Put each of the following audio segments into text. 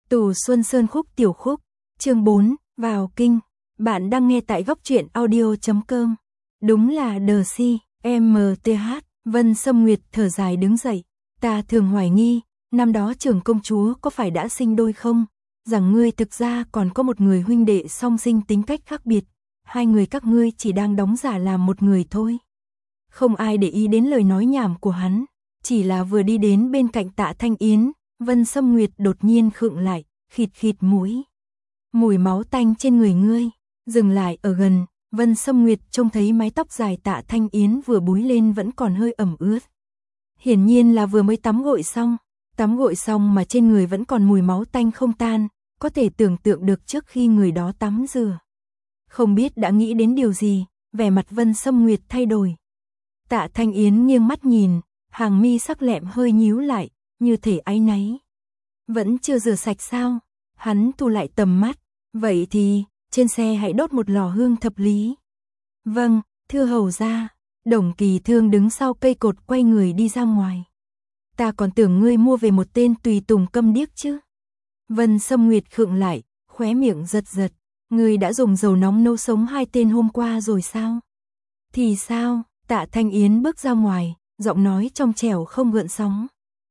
Tù Xuân Sơn khúc tiểu khúc, chương 4, vào kinh. Bạn đang nghe tại góc truyện audio.com. Đúng là đờ si, MTH, Vân Sâm Nguyệt thở dài đứng dậy. Ta thường hoài nghi, năm đó trưởng công chúa có phải đã sinh đôi không? Rằng ngươi thực ra còn có một người huynh đệ song sinh tính cách khác biệt. Hai người các ngươi chỉ đang đóng giả làm một người thôi. Không ai để ý đến lời nói nhảm của hắn. Chỉ là vừa đi đến bên cạnh Tạ Thanh Yến, Vân Sâm Nguyệt đột nhiên khựng lại, khịt khịt mũi. Mùi máu tanh trên người ngươi. Dừng lại ở gần, Vân Sâm Nguyệt trông thấy mái tóc dài Tạ Thanh Yến vừa búi lên vẫn còn hơi ẩm ướt. Hiển nhiên là vừa mới tắm gội xong mà trên người vẫn còn mùi máu tanh không tan, có thể tưởng tượng được trước khi người đó tắm rửa. Không biết đã nghĩ đến điều gì, vẻ mặt Vân Sâm Nguyệt thay đổi. Tạ Thanh Yến nghiêng mắt nhìn, hàng mi sắc lẹm hơi nhíu lại, như thể áy náy. Vẫn chưa rửa sạch sao? Hắn thu lại tầm mắt, vậy thì, trên xe hãy đốt một lò hương thập lý. Vâng, thưa hầu gia. Đồng Kỳ Thương đứng sau cây cột quay người đi ra ngoài. Ta còn tưởng ngươi mua về một tên tùy tùng câm điếc chứ. Vân Sâm Nguyệt khựng lại, khóe miệng giật giật. Ngươi đã dùng dầu nóng nấu sống hai tên hôm qua rồi sao? Thì sao? Tạ Thanh Yến bước ra ngoài, giọng nói trong trẻo không gợn sóng.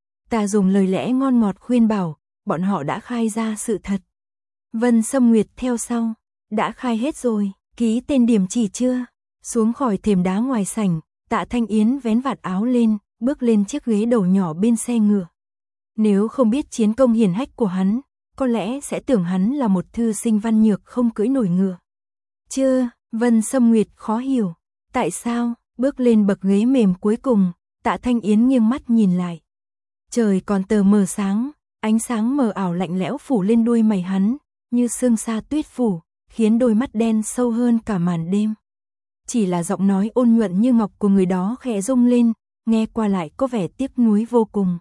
Ta dùng lời lẽ ngon ngọt khuyên bảo, bọn họ đã khai ra sự thật. Vân Sâm Nguyệt theo sau, đã khai hết rồi, ký tên điểm chỉ chưa? Xuống khỏi thềm đá ngoài sảnh, Tạ Thanh Yến vén vạt áo lên, bước lên chiếc ghế đầu nhỏ bên xe ngựa. Nếu không biết chiến công hiển hách của hắn, có lẽ sẽ tưởng hắn là một thư sinh văn nhược không cưỡi nổi ngựa. Chưa, Vân Sâm Nguyệt khó hiểu, tại sao? Bước lên bậc ghế mềm cuối cùng, Tạ Thanh Yến nghiêng mắt nhìn lại. Trời còn tờ mờ sáng, ánh sáng mờ ảo lạnh lẽo phủ lên đuôi mày hắn, như sương sa tuyết phủ, khiến đôi mắt đen sâu hơn cả màn đêm. Chỉ là giọng nói ôn nhuận như ngọc của người đó khẽ rung lên, nghe qua lại có vẻ tiếc nuối vô cùng.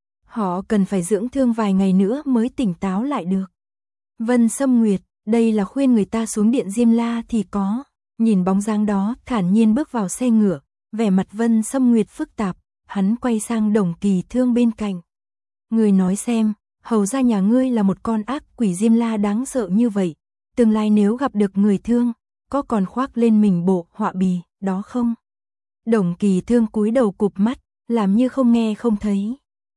Họ cần phải dưỡng thương vài ngày nữa mới tỉnh táo lại được. Vân Sâm Nguyệt, đây là khuyên người ta xuống điện Diêm La thì có. Nhìn bóng dáng đó, thản nhiên bước vào xe ngựa, vẻ mặt Vân Sâm Nguyệt phức tạp, hắn quay sang Đồng Kỳ Thương bên cạnh. Người nói xem, hầu ra nhà ngươi là một con ác quỷ Diêm La đáng sợ như vậy, tương lai nếu gặp được người thương, có còn khoác lên mình bộ họa bì, đó không? Đồng Kỳ Thương cúi đầu cụp mắt, làm như không nghe không thấy.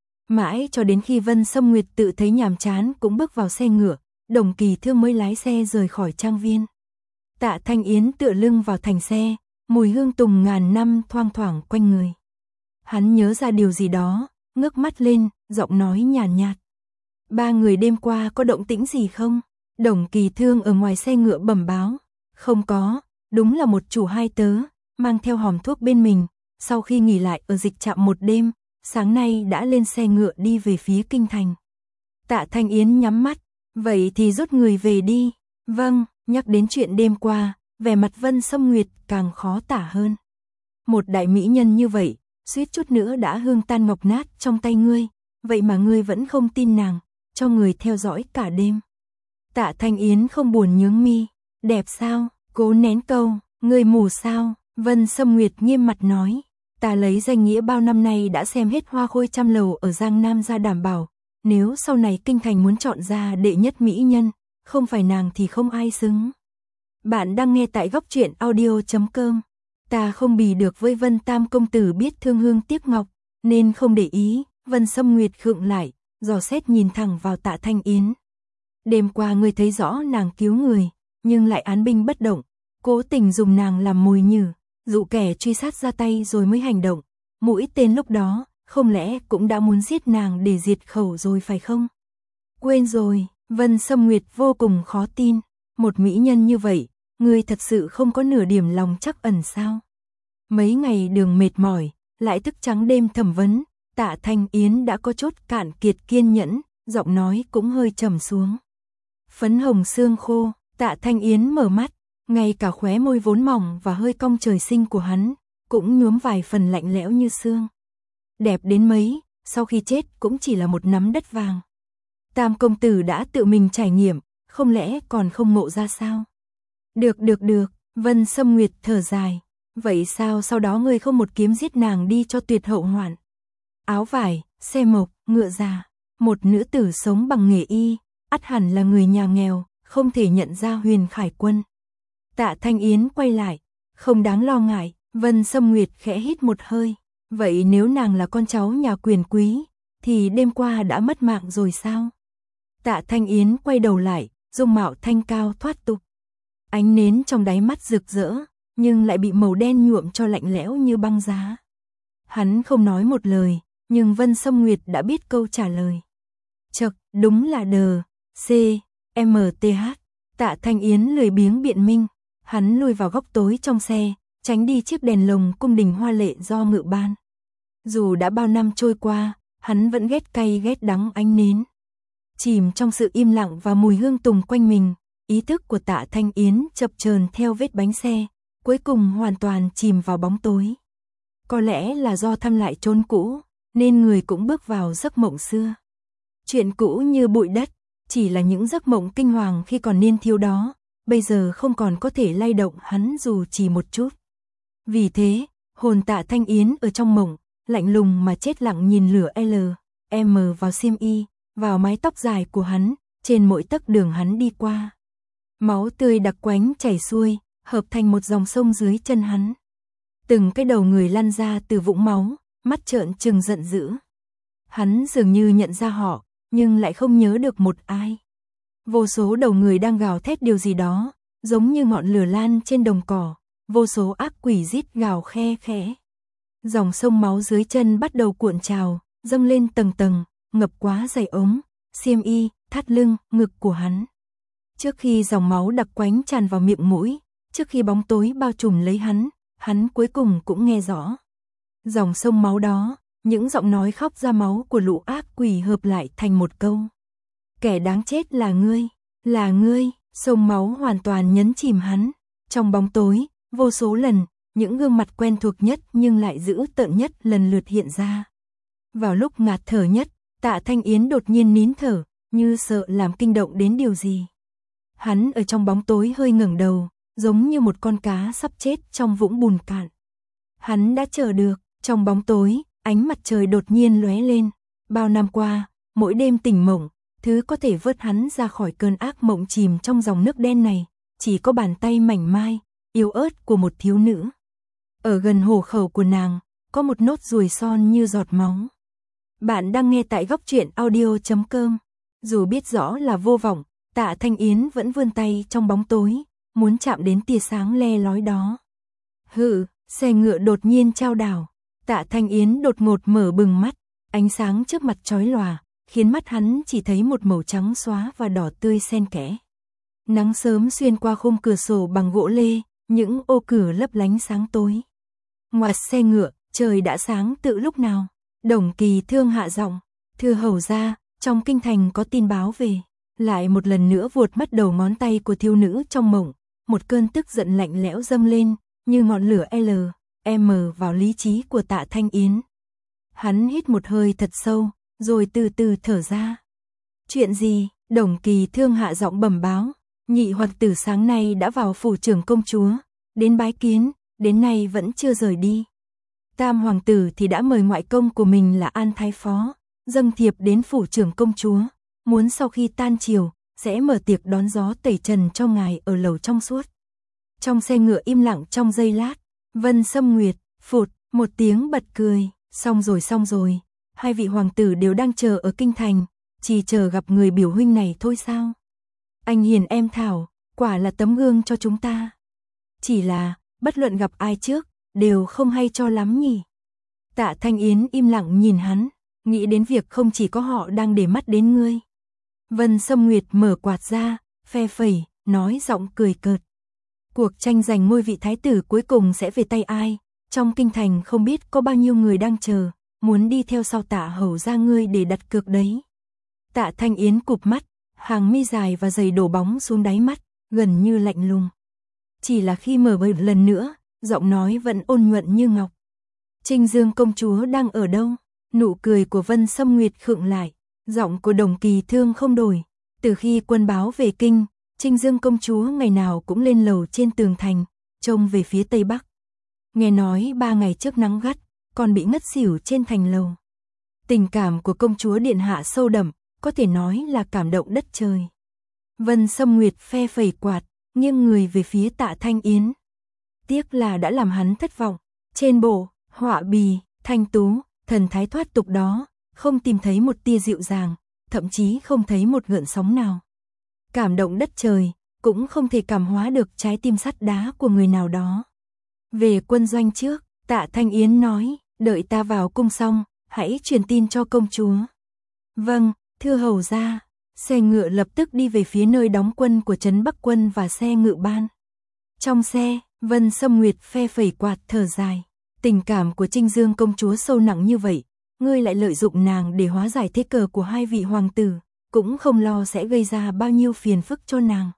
Mãi cho đến khi Vân Sâm Nguyệt tự thấy nhàm chán cũng bước vào xe ngựa, Đồng Kỳ Thương mới lái xe rời khỏi trang viên. Tạ Thanh Yến tựa lưng vào thành xe, mùi hương tùng ngàn năm thoang thoảng quanh người. Hắn nhớ ra điều gì đó, ngước mắt lên, giọng nói nhàn nhạt. Ba người đêm qua có động tĩnh gì không? Đồng Kỳ Thương ở ngoài xe ngựa bẩm báo. Không có, đúng là một chủ hai tớ, mang theo hòm thuốc bên mình, sau khi nghỉ lại ở dịch trạm một đêm, sáng nay đã lên xe ngựa đi về phía kinh thành. Tạ Thanh Yến nhắm mắt, vậy thì rút người về đi. Vâng. Nhắc đến chuyện đêm qua, vẻ mặt Vân Sâm Nguyệt càng khó tả hơn. Một đại mỹ nhân như vậy, suýt chút nữa đã hương tan ngọc nát trong tay ngươi, vậy mà ngươi vẫn không tin nàng, cho người theo dõi cả đêm. Tạ Thanh Yến không buồn nhướng mi, đẹp sao, cố nén câu, ngươi mù sao, Vân Sâm Nguyệt nghiêm mặt nói, ta lấy danh nghĩa bao năm nay đã xem hết hoa khôi trăm lầu ở Giang Nam ra đảm bảo, nếu sau này kinh thành muốn chọn ra đệ nhất mỹ nhân, không phải nàng thì không ai xứng. Bạn đang nghe tại góc truyện audio.com. Ta không bì được với Vân Tam công tử biết thương hương tiếc ngọc, nên không để ý. Vân Sâm Nguyệt khựng lại, dò xét nhìn thẳng vào Tạ Thanh Yến. Đêm qua ngươi thấy rõ nàng cứu người, nhưng lại án binh bất động, cố tình dùng nàng làm mồi nhử, dụ kẻ truy sát ra tay rồi mới hành động. Mũi tên lúc đó, không lẽ cũng đã muốn giết nàng để diệt khẩu rồi phải không? Quên rồi. Vân Sâm Nguyệt vô cùng khó tin, một mỹ nhân như vậy, ngươi thật sự không có nửa điểm lòng trắc ẩn sao? Mấy ngày đường mệt mỏi, lại thức trắng đêm thẩm vấn, Tạ Thanh Yến đã có chút cạn kiệt kiên nhẫn, giọng nói cũng hơi trầm xuống. Phấn hồng xương khô, Tạ Thanh Yến mở mắt, ngay cả khóe môi vốn mỏng và hơi cong trời sinh của hắn, cũng nhuốm vài phần lạnh lẽo như xương. Đẹp đến mấy, sau khi chết cũng chỉ là một nắm đất vàng. Tam công tử đã tự mình trải nghiệm, không lẽ còn không ngộ ra sao? Được, Vân Sâm Nguyệt thở dài. Vậy sao sau đó ngươi không một kiếm giết nàng đi cho tuyệt hậu hoạn? Áo vải, xe mộc, ngựa già, một nữ tử sống bằng nghề y, ắt hẳn là người nhà nghèo, không thể nhận ra Huyền Khải Quân. Tạ Thanh Yến quay lại, không đáng lo ngại, Vân Sâm Nguyệt khẽ hít một hơi, vậy nếu nàng là con cháu nhà quyền quý, thì đêm qua đã mất mạng rồi sao? Tạ Thanh Yến quay đầu lại, dung mạo thanh cao thoát tục. Ánh nến trong đáy mắt rực rỡ, nhưng lại bị màu đen nhuộm cho lạnh lẽo như băng giá. Hắn không nói một lời, nhưng Vân Sâm Nguyệt đã biết câu trả lời. Chậc, đúng là đờ, C-M-T-H. Tạ Thanh Yến lười biếng biện minh, hắn lùi vào góc tối trong xe, tránh đi chiếc đèn lồng cung đình hoa lệ do Ngự ban. Dù đã bao năm trôi qua, hắn vẫn ghét cay ghét đắng ánh nến. Chìm trong sự im lặng và mùi hương tùng quanh mình, ý thức của Tạ Thanh Yến chập chờn theo vết bánh xe, cuối cùng hoàn toàn chìm vào bóng tối. Có lẽ là do thăm lại chốn cũ, nên người cũng bước vào giấc mộng xưa. Chuyện cũ như bụi đất, chỉ là những giấc mộng kinh hoàng khi còn niên thiếu đó, bây giờ không còn có thể lay động hắn dù chỉ một chút. Vì thế, hồn Tạ Thanh Yến ở trong mộng, lạnh lùng mà chết lặng nhìn lửa L.M. vào xiêm y, vào mái tóc dài của hắn, trên mỗi tấc đường hắn đi qua. Máu tươi đặc quánh chảy xuôi, hợp thành một dòng sông dưới chân hắn. Từng cái đầu người lăn ra từ vũng máu, mắt trợn trừng giận dữ. Hắn dường như nhận ra họ, nhưng lại không nhớ được một ai. Vô số đầu người đang gào thét điều gì đó, giống như ngọn lửa lan trên đồng cỏ, vô số ác quỷ rít gào khe khẽ. Dòng sông máu dưới chân bắt đầu cuộn trào, dâng lên tầng tầng, ngập quá dày ống, xiêm y, thắt lưng, ngực của hắn. Trước khi dòng máu đặc quánh tràn vào miệng mũi, trước khi bóng tối bao trùm lấy hắn cuối cùng cũng nghe rõ. Dòng sông máu đó, những giọng nói khóc ra máu của lũ ác quỷ hợp lại thành một câu. Kẻ đáng chết là ngươi, sông máu hoàn toàn nhấn chìm hắn. Trong bóng tối, vô số lần, những gương mặt quen thuộc nhất nhưng lại dữ tợn nhất lần lượt hiện ra. Vào lúc ngạt thở nhất, Tạ Thanh Yến đột nhiên nín thở, như sợ làm kinh động đến điều gì. Hắn ở trong bóng tối hơi ngẩng đầu, giống như một con cá sắp chết trong vũng bùn cạn. Hắn đã chờ được, trong bóng tối, ánh mặt trời đột nhiên lóe lên. Bao năm qua, mỗi đêm tỉnh mộng, thứ có thể vớt hắn ra khỏi cơn ác mộng chìm trong dòng nước đen này, chỉ có bàn tay mảnh mai, yếu ớt của một thiếu nữ. Ở gần hổ khẩu của nàng, có một nốt ruồi son như giọt máu. Bạn đang nghe tại góc truyện audio.com. Dù biết rõ là vô vọng, Tạ Thanh Yến vẫn vươn tay trong bóng tối, muốn chạm đến tia sáng le lói đó. Hự, xe ngựa đột nhiên chao đảo. Tạ Thanh Yến đột ngột mở bừng mắt, ánh sáng trước mặt chói lòa, khiến mắt hắn chỉ thấy một màu trắng xóa và đỏ tươi xen kẽ. Nắng sớm xuyên qua khung cửa sổ bằng gỗ lê, những ô cửa lấp lánh sáng tối. Ngoài xe ngựa, trời đã sáng từ lúc nào. Đồng Kỳ Thương hạ giọng, thưa hầu gia, trong kinh thành có tin báo về. Lại một lần nữa vuột mất đầu ngón tay của thiếu nữ trong mộng, một cơn tức giận lạnh lẽo dâng lên, như ngọn lửa L.M. vào lý trí của Tạ Thanh Yến. Hắn hít một hơi thật sâu, rồi từ từ thở ra. Chuyện gì? Đồng Kỳ Thương hạ giọng bẩm báo, nhị hoàng tử sáng nay đã vào phủ trưởng công chúa, đến bái kiến, đến nay vẫn chưa rời đi. Tam hoàng tử thì đã mời ngoại công của mình là An Thái Phó, dâng thiệp đến phủ trưởng công chúa, muốn sau khi tan chiều, sẽ mở tiệc đón gió tẩy trần cho ngài ở lầu trong suốt. Trong xe ngựa im lặng trong giây lát, Vân Sâm Nguyệt, phụt, một tiếng bật cười, xong rồi, hai vị hoàng tử đều đang chờ ở kinh thành, chỉ chờ gặp người biểu huynh này thôi sao? Anh hiền em Thảo, quả là tấm gương cho chúng ta. Chỉ là, bất luận gặp ai trước, đều không hay cho lắm nhỉ. Tạ Thanh Yến im lặng nhìn hắn, nghĩ đến việc không chỉ có họ đang để mắt đến ngươi. Vân Sâm Nguyệt mở quạt ra, phe phẩy, nói giọng cười cợt. Cuộc tranh giành ngôi vị thái tử cuối cùng sẽ về tay ai? Trong kinh thành không biết có bao nhiêu người đang chờ, muốn đi theo sau Tạ hầu gia ngươi để đặt cược đấy. Tạ Thanh Yến cụp mắt, hàng mi dài và dày đổ bóng xuống đáy mắt, gần như lạnh lùng. Chỉ là khi mở bờ lần nữa, giọng nói vẫn ôn nhuận như ngọc. Trinh Dương công chúa đang ở đâu? Nụ cười của Vân Sâm Nguyệt khựng lại, giọng của Đồng Kỳ Thương không đổi. Từ khi quân báo về kinh, Trinh Dương công chúa ngày nào cũng lên lầu trên tường thành, trông về phía tây bắc. Nghe nói 3 ngày trước nắng gắt, còn bị ngất xỉu trên thành lầu. Tình cảm của công chúa điện hạ sâu đậm, có thể nói là cảm động đất trời. Vân Sâm Nguyệt phe phẩy quạt, nghiêng người về phía Tạ Thanh Yến. Tiếc là đã làm hắn thất vọng. Trên bộ, họa bì, thanh tú, thần thái thoát tục đó, không tìm thấy một tia dịu dàng, thậm chí không thấy một gợn sóng nào. Cảm động đất trời, cũng không thể cảm hóa được trái tim sắt đá của người nào đó. Về quân doanh trước, Tạ Thanh Yến nói, đợi ta vào cung xong, hãy truyền tin cho công chúa. Vâng, thưa hầu gia. Xe ngựa lập tức đi về phía nơi đóng quân của trấn Bắc quân và xe ngự ban. Trong xe, Vân Sâm Nguyệt phe phẩy quạt thở dài. Tình cảm của Trinh Dương công chúa sâu nặng như vậy, ngươi lại lợi dụng nàng để hóa giải thế cờ của hai vị hoàng tử, cũng không lo sẽ gây ra bao nhiêu phiền phức cho nàng.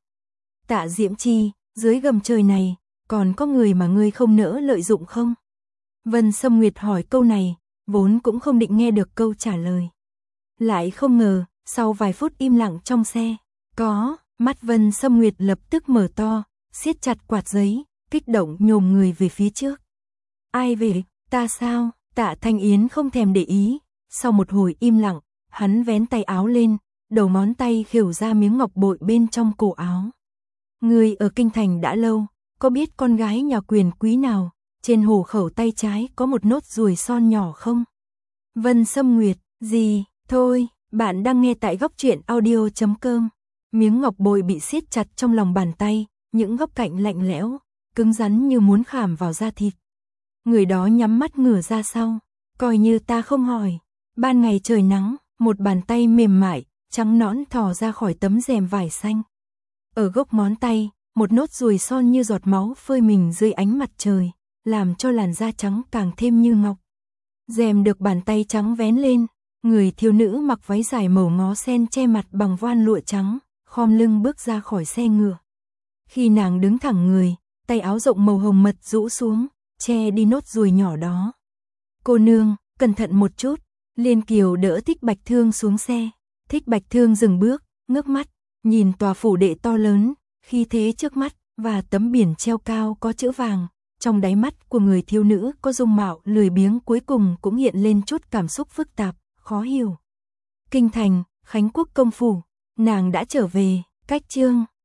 Tạ Diễm Chi, dưới gầm trời này, còn có người mà ngươi không nỡ lợi dụng không? Vân Sâm Nguyệt hỏi câu này, vốn cũng không định nghe được câu trả lời. Lại không ngờ, sau vài phút im lặng trong xe, có, mắt Vân Sâm Nguyệt lập tức mở to, siết chặt quạt giấy, kích động nhổm người về phía trước. Ai về, ta sao? Tạ Thanh Yến không thèm để ý, sau một hồi im lặng, hắn vén tay áo lên, đầu ngón tay khều ra miếng ngọc bội bên trong cổ áo. Người ở kinh thành đã lâu, có biết con gái nhà quyền quý nào, trên hộ khẩu tay trái có một nốt ruồi son nhỏ không? Vân Sâm Nguyệt, gì, thôi, bạn đang nghe tại góc truyện audio.com. Miếng ngọc bội bị siết chặt trong lòng bàn tay, những góc cạnh lạnh lẽo, cứng rắn như muốn khảm vào da thịt. Người đó nhắm mắt ngửa ra sau, coi như ta không hỏi. Ban ngày trời nắng, một bàn tay mềm mại, trắng nõn thò ra khỏi tấm rèm vải xanh. Ở gốc ngón tay, một nốt ruồi son như giọt máu phơi mình dưới ánh mặt trời, làm cho làn da trắng càng thêm như ngọc. Rèm được bàn tay trắng vén lên, người thiếu nữ mặc váy dài màu ngó sen che mặt bằng voan lụa trắng, khom lưng bước ra khỏi xe ngựa. Khi nàng đứng thẳng người, tay áo rộng màu hồng mật rũ xuống, che đi nốt ruồi nhỏ đó. Cô nương, cẩn thận một chút. Liên Kiều đỡ Thích Bạch Thương xuống xe. Thích Bạch Thương dừng bước, ngước mắt, nhìn tòa phủ đệ to lớn, khí thế trước mắt, và tấm biển treo cao có chữ vàng. Trong đáy mắt của người thiếu nữ có dung mạo lười biếng cuối cùng cũng hiện lên chút cảm xúc phức tạp, khó hiểu. Kinh thành, Khánh Quốc công phủ, nàng đã trở về, cách chương